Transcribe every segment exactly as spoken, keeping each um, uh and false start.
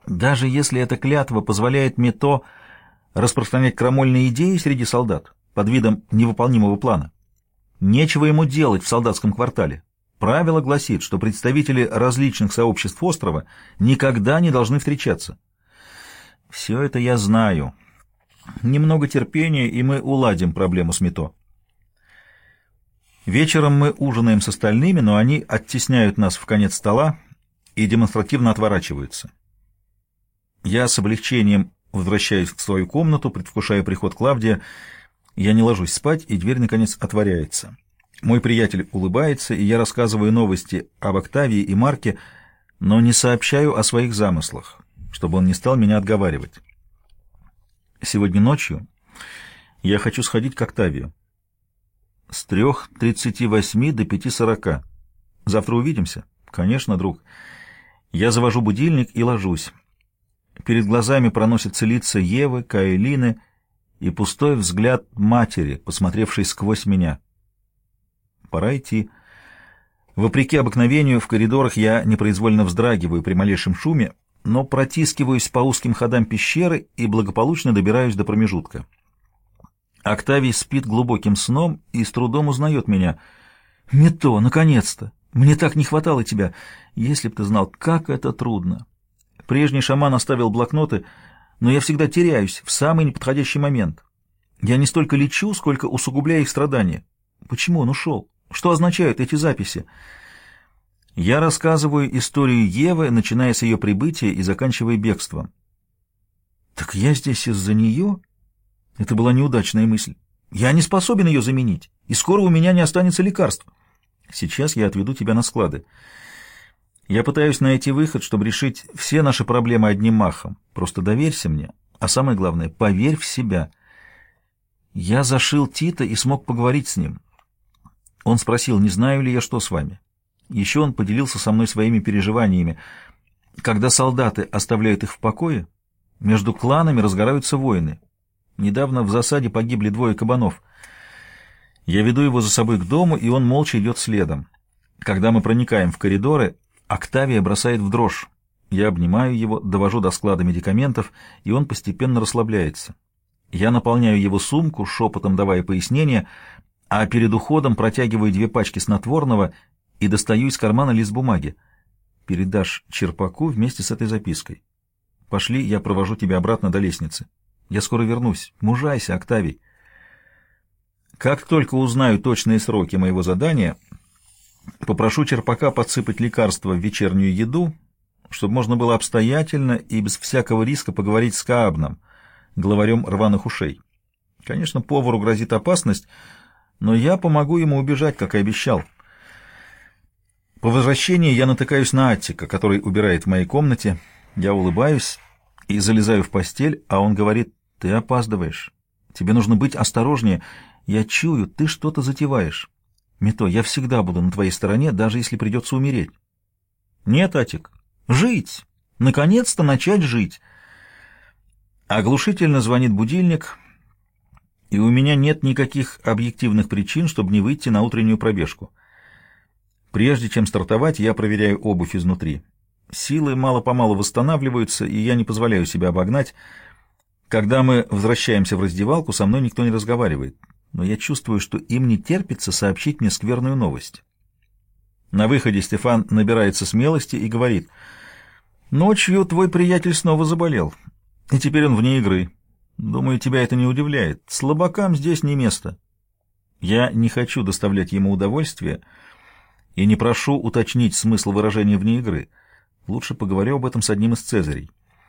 Даже если эта клятва позволяет Мито распространять крамольные идеи среди солдат под видом невыполнимого плана, нечего ему делать в солдатском квартале. Правило гласит, что представители различных сообществ острова никогда не должны встречаться. Все это я знаю. Немного терпения, и мы уладим проблему с Мито. Вечером мы ужинаем с остальными, но они оттесняют нас в конец стола и демонстративно отворачиваются. Я с облегчением возвращаюсь в свою комнату, предвкушая приход Клавдия. Я не ложусь спать, и дверь, наконец, отворяется. Мой приятель улыбается, и я рассказываю новости об Октавии и Марке, но не сообщаю о своих замыслах, чтобы он не стал меня отговаривать. Сегодня ночью я хочу сходить к Октавию. С трех тридцати восьми до пяти сорока. Завтра увидимся? Конечно, друг. Я завожу будильник и ложусь. Перед глазами проносятся лица Евы, Каэлины и пустой взгляд матери, посмотревшей сквозь меня. Пора идти. Вопреки обыкновению, в коридорах я непроизвольно вздрагиваю при малейшем шуме, но протискиваюсь по узким ходам пещеры и благополучно добираюсь до промежутка. Октавий спит глубоким сном и с трудом узнает меня. «Мито, наконец-то! Мне так не хватало тебя! Если б ты знал, как это трудно!» Прежний шаман оставил блокноты, но я всегда теряюсь в самый неподходящий момент. Я не столько лечу, сколько усугубляю их страдания. Почему он ушел? Что означают эти записи? Я рассказываю историю Евы, начиная с ее прибытия и заканчивая бегством. Так я здесь из-за нее? Это была неудачная мысль. Я не способен ее заменить, и скоро у меня не останется лекарств. Сейчас я отведу тебя на склады. Я пытаюсь найти выход, чтобы решить все наши проблемы одним махом. Просто доверься мне, а самое главное, поверь в себя. Я зашил Тита и смог поговорить с ним. Он спросил, не знаю ли я, что с вами. Еще он поделился со мной своими переживаниями. Когда солдаты оставляют их в покое, между кланами разгораются войны. Недавно в засаде погибли двое кабанов. Я веду его за собой к дому, и он молча идет следом. Когда мы проникаем в коридоры, Октавия бросает в дрожь. Я обнимаю его, довожу до склада медикаментов, и он постепенно расслабляется. Я наполняю его сумку, шепотом давая пояснения, а перед уходом протягиваю две пачки снотворного и достаю из кармана лист бумаги. Передашь Черпаку вместе с этой запиской. Пошли, я провожу тебя обратно до лестницы. Я скоро вернусь. Мужайся, Октавий. Как только узнаю точные сроки моего задания, попрошу Черпака подсыпать лекарства в вечернюю еду, чтобы можно было обстоятельно и без всякого риска поговорить с Каабном, главарем рваных ушей. Конечно, повару грозит опасность, но я помогу ему убежать, как и обещал. По возвращении я натыкаюсь на Аттика, который убирает в моей комнате. Я улыбаюсь и залезаю в постель, а он говорит: «Ты опаздываешь. Тебе нужно быть осторожнее. Я чую, ты что-то затеваешь. Мито, я всегда буду на твоей стороне, даже если придется умереть». «Нет, Атик, жить! Наконец-то начать жить!» Оглушительно звонит будильник, и у меня нет никаких объективных причин, чтобы не выйти на утреннюю пробежку. Прежде чем стартовать, я проверяю обувь изнутри. Силы мало-помалу восстанавливаются, и я не позволяю себя обогнать. Когда мы возвращаемся в раздевалку, со мной никто не разговаривает, но я чувствую, что им не терпится сообщить мне скверную новость. На выходе Стефан набирается смелости и говорит: «Ночью твой приятель снова заболел, и теперь он вне игры. Думаю, тебя это не удивляет. Слабакам здесь не место». Я не хочу доставлять ему удовольствие и не прошу уточнить смысл выражения «вне игры». Лучше поговорю об этом с одним из цезарей.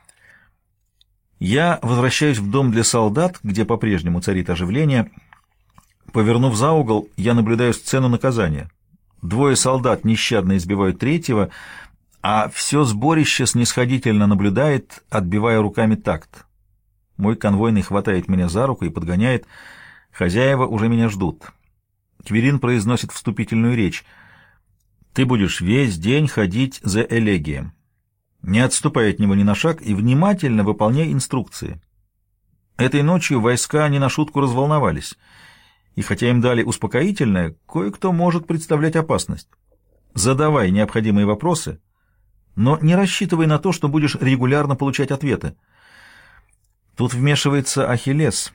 Я возвращаюсь в дом для солдат, где по-прежнему царит оживление. Повернув за угол, я наблюдаю сцену наказания. Двое солдат нещадно избивают третьего, а все сборище снисходительно наблюдает, отбивая руками такт. Мой конвойный хватает меня за руку и подгоняет. Хозяева уже меня ждут. Кверин произносит вступительную речь. «Ты будешь весь день ходить за элегием. Не отступай от него ни на шаг и внимательно выполняй инструкции». Этой ночью войска не на шутку разволновались, и хотя им дали успокоительное, кое-кто может представлять опасность. Задавай необходимые вопросы, Но не рассчитывай на то, что будешь регулярно получать ответы. Тут вмешивается Ахиллес.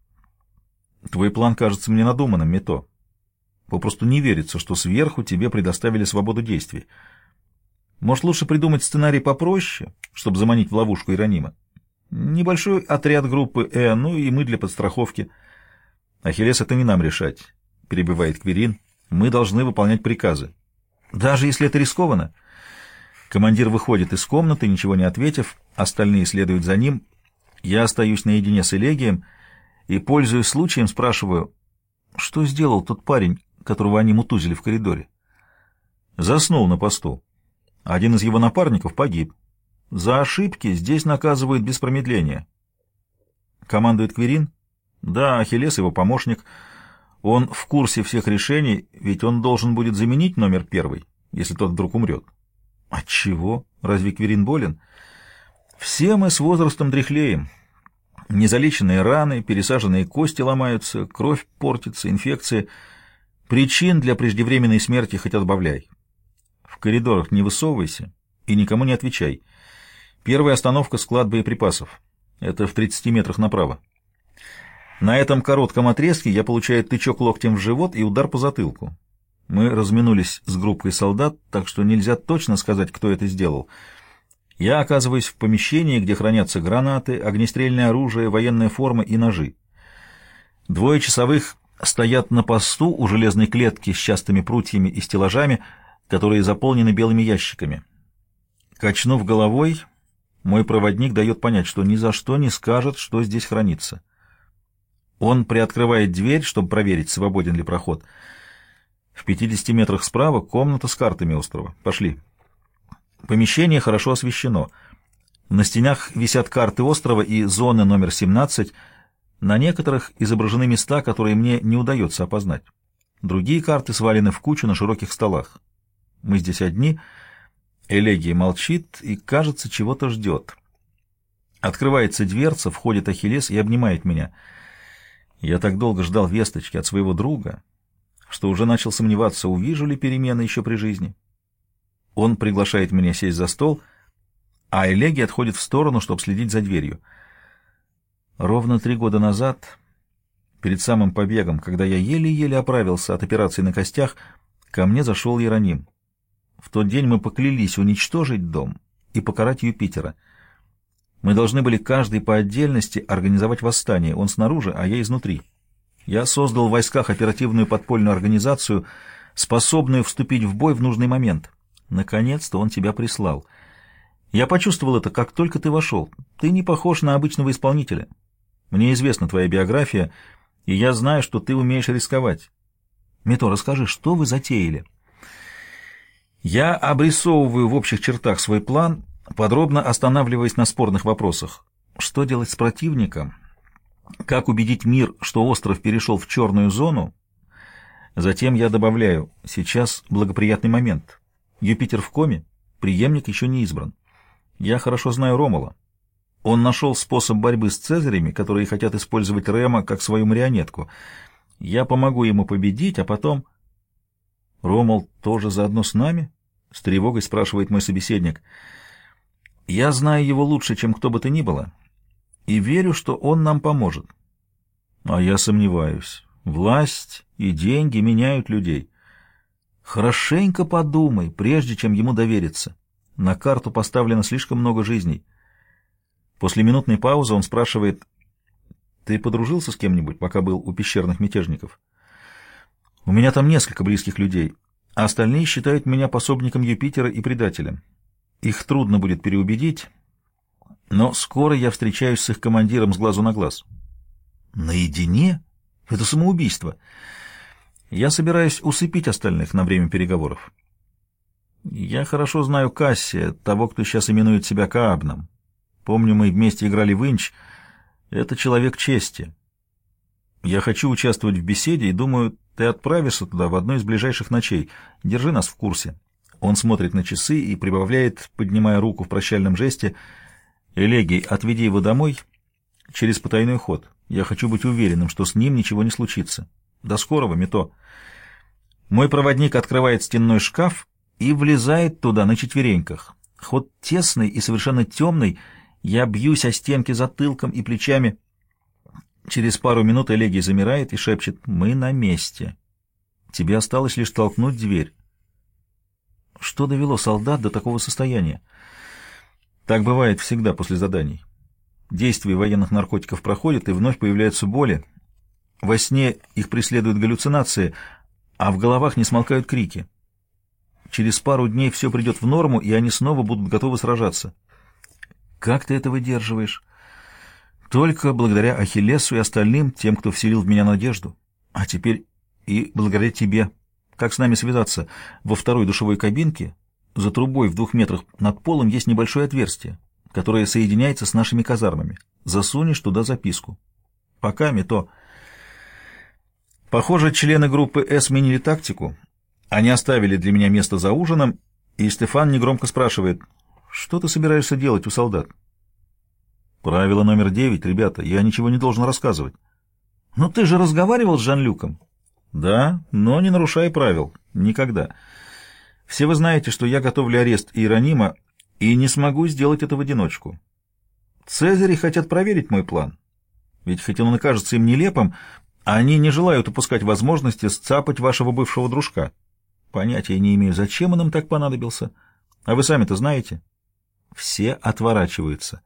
Твой план кажется мне надуманным, Мито. Попросту не верится, что сверху тебе предоставили свободу действий. Может, лучше придумать сценарий попроще, чтобы заманить в ловушку Иеронима? Небольшой отряд группы Э, ну и мы для подстраховки. Ахиллес, это не нам решать, перебивает Квирин. Мы должны выполнять приказы. Даже если это рискованно. Командир выходит из комнаты, ничего не ответив, остальные следуют за ним. Я остаюсь наедине с Элегием и, пользуясь случаем, спрашиваю, что сделал тот парень, которого они мутузили в коридоре? Заснул на посту. Один из его напарников погиб. За ошибки здесь наказывают без промедления. Командует Квирин? Да, Ахиллес его помощник. Он в курсе всех решений, ведь он должен будет заменить номер первый, если тот вдруг умрет. Отчего? Разве Квирин болен? Все мы с возрастом дряхлеем. Незалеченные раны, пересаженные кости ломаются, кровь портится, инфекции. Причин для преждевременной смерти хоть отбавляй. В коридорах не высовывайся и никому не отвечай. Первая остановка — склад боеприпасов. Это в тридцати метрах направо. На этом коротком отрезке я получаю тычок локтем в живот и удар по затылку. Мы разминулись с группой солдат, так что нельзя точно сказать, кто это сделал. Я оказываюсь в помещении, где хранятся гранаты, огнестрельное оружие, военная форма и ножи. Двое часовых стоят на посту у железной клетки с частыми прутьями и стеллажами, которые заполнены белыми ящиками. Качнув головой, мой проводник дает понять, что ни за что не скажет, что здесь хранится. Он приоткрывает дверь, чтобы проверить, свободен ли проход. В пятидесяти метрах справа комната с картами острова. Пошли. Помещение хорошо освещено. На стенах висят карты острова и зоны номер семнадцать. На некоторых изображены места, которые мне не удается опознать. Другие карты свалены в кучу на широких столах. Мы здесь одни. Элегия молчит и, кажется, чего-то ждет. Открывается дверца, входит Ахиллес и обнимает меня. Я так долго ждал весточки от своего друга, что уже начал сомневаться, увижу ли перемены еще при жизни. Он приглашает меня сесть за стол, а Элегия отходит в сторону, чтобы следить за дверью. Ровно три года назад, перед самым побегом, когда я еле-еле оправился от операции на костях, ко мне зашел Иероним. В тот день мы поклялись уничтожить дом и покарать Юпитера. Мы должны были каждый по отдельности организовать восстание, он снаружи, а я изнутри. Я создал в войсках оперативную подпольную организацию, способную вступить в бой в нужный момент. Наконец-то он тебя прислал. Я почувствовал это, как только ты вошел. Ты не похож на обычного исполнителя. Мне известна твоя биография, и я знаю, что ты умеешь рисковать. Мито, расскажи, что вы затеяли? Я обрисовываю в общих чертах свой план, подробно останавливаясь на спорных вопросах. Что делать с противником? Как убедить мир, что остров перешел в черную зону? Затем я добавляю, сейчас благоприятный момент. Юпитер в коме, преемник еще не избран. Я хорошо знаю Ромула. Он нашел способ борьбы с Цезарями, которые хотят использовать Рема как свою марионетку. Я помогу ему победить, а потом... Ромул тоже заодно с нами? С тревогой спрашивает мой собеседник. Я знаю его лучше, чем кто бы то ни было, и верю, что он нам поможет. А я сомневаюсь. Власть и деньги меняют людей. Хорошенько подумай, прежде чем ему довериться. На карту поставлено слишком много жизней. После минутной паузы он спрашивает: «Ты подружился с кем-нибудь, пока был у пещерных мятежников?» «У меня там несколько близких людей, а остальные считают меня пособником Юпитера и предателем. Их трудно будет переубедить, но скоро я встречаюсь с их командиром с глазу на глаз». «Наедине? Это самоубийство. Я собираюсь усыпить остальных на время переговоров. Я хорошо знаю Кассия, того, кто сейчас именует себя Каабном. Помню, мы вместе играли в Инч. Это человек чести. Я хочу участвовать в беседе и думаю, ты отправишься туда в одну из ближайших ночей. Держи нас в курсе». Он смотрит на часы и прибавляет, поднимая руку в прощальном жесте: «Элегий, отведи его домой через потайной ход. Я хочу быть уверенным, что с ним ничего не случится. До скорого, Мито». Мой проводник открывает стенной шкаф и влезает туда на четвереньках. Ход тесный и совершенно темный, я бьюсь о стенки затылком и плечами. Через пару минут Элегий замирает и шепчет: «Мы на месте. Тебе осталось лишь толкнуть дверь». Что довело солдат до такого состояния? Так бывает всегда после заданий. Действие военных наркотиков проходит, и вновь появляются боли. Во сне их преследуют галлюцинации, а в головах не смолкают крики. Через пару дней все придет в норму, и они снова будут готовы сражаться. Как ты это выдерживаешь? Только благодаря Ахиллесу и остальным, тем, кто вселил в меня надежду. А теперь и благодаря тебе. Как с нами связаться? Во второй душевой кабинке, за трубой в двух метрах над полом, есть небольшое отверстие, которое соединяется с нашими казармами. Засунешь туда записку. Пока, Мито. Похоже, члены группы «С» сменили тактику. Они оставили для меня место за ужином, и Стефан негромко спрашивает: «Что ты собираешься делать у солдат?» «Правило номер девять, ребята, я ничего не должен рассказывать». «Но ты же разговаривал с Жан-Люком?» «Да, но не нарушай правил. Никогда. Все вы знаете, что я готовлю арест Иеронима, и не смогу сделать это в одиночку. Цезари хотят проверить мой план. Ведь хоть он и кажется им нелепым, они не желают упускать возможности сцапать вашего бывшего дружка. Понятия не имею, зачем он им так понадобился. А вы сами-то знаете». Все отворачиваются.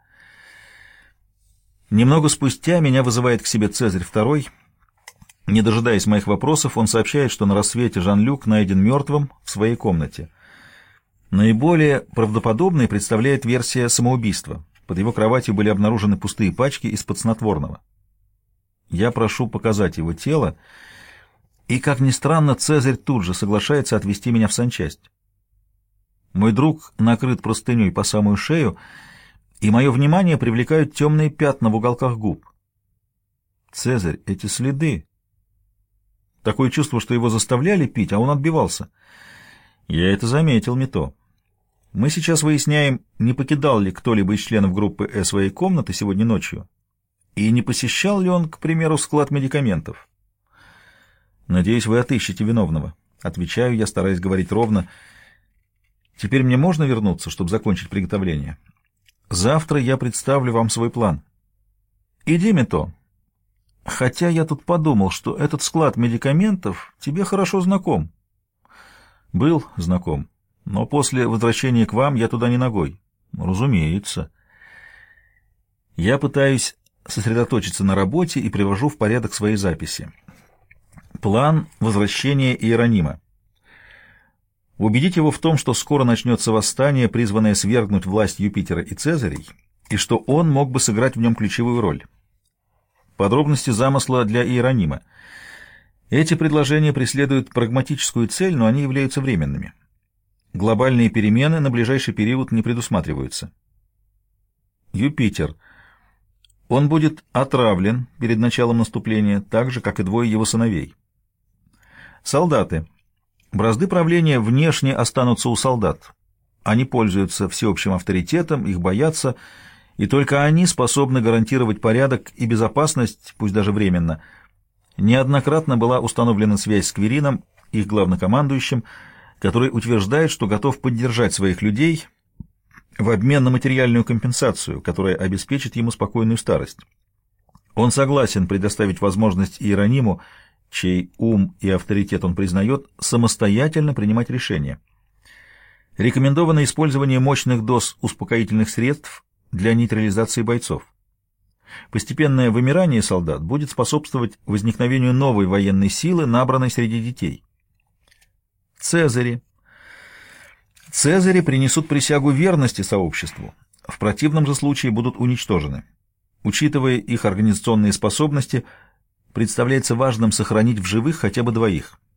Немного спустя меня вызывает к себе Цезарь второй. Не дожидаясь моих вопросов, он сообщает, что на рассвете Жан-Люк найден мертвым в своей комнате. Наиболее правдоподобной представляет версия самоубийства. Под его кроватью были обнаружены пустые пачки из-под снотворного. Я прошу показать его тело, и, как ни странно, Цезарь тут же соглашается отвезти меня в санчасть. Мой друг накрыт простыней по самую шею, и мое внимание привлекают темные пятна в уголках губ. Цезарь, эти следы. Такое чувство, что его заставляли пить, а он отбивался. Я это заметил, Мито. Мы сейчас выясняем, не покидал ли кто-либо из членов группы «Э» своей комнаты сегодня ночью, и не посещал ли он, к примеру, склад медикаментов. Надеюсь, вы отыщете виновного. Отвечаю я, стараясь говорить ровно. Теперь мне можно вернуться, чтобы закончить приготовление? Завтра я представлю вам свой план. Иди, Мито. Хотя я тут подумал, что этот склад медикаментов тебе хорошо знаком. Был знаком, но после возвращения к вам я туда не ногой. Разумеется. Я пытаюсь сосредоточиться на работе и привожу в порядок свои записи. План возвращения Иеронима. Убедить его в том, что скоро начнется восстание, призванное свергнуть власть Юпитера и Цезарей, и что он мог бы сыграть в нем ключевую роль. Подробности замысла для Иеронима. Эти предложения преследуют прагматическую цель, но они являются временными. Глобальные перемены на ближайший период не предусматриваются. Юпитер. Он будет отравлен перед началом наступления, так же, как и двое его сыновей. Солдаты. Бразды правления внешне останутся у солдат. Они пользуются всеобщим авторитетом, их боятся, и только они способны гарантировать порядок и безопасность, пусть даже временно. Неоднократно была установлена связь с Квирином, их главнокомандующим, который утверждает, что готов поддержать своих людей в обмен на материальную компенсацию, которая обеспечит ему спокойную старость. Он согласен предоставить возможность Иерониму, чей ум и авторитет он признает, самостоятельно принимать решения. Рекомендовано использование мощных доз успокоительных средств для нейтрализации бойцов. Постепенное вымирание солдат будет способствовать возникновению новой военной силы, набранной среди детей. Цезари. Цезари принесут присягу верности сообществу, в противном же случае будут уничтожены. Учитывая их организационные способности, представляется важным сохранить в живых хотя бы двоих.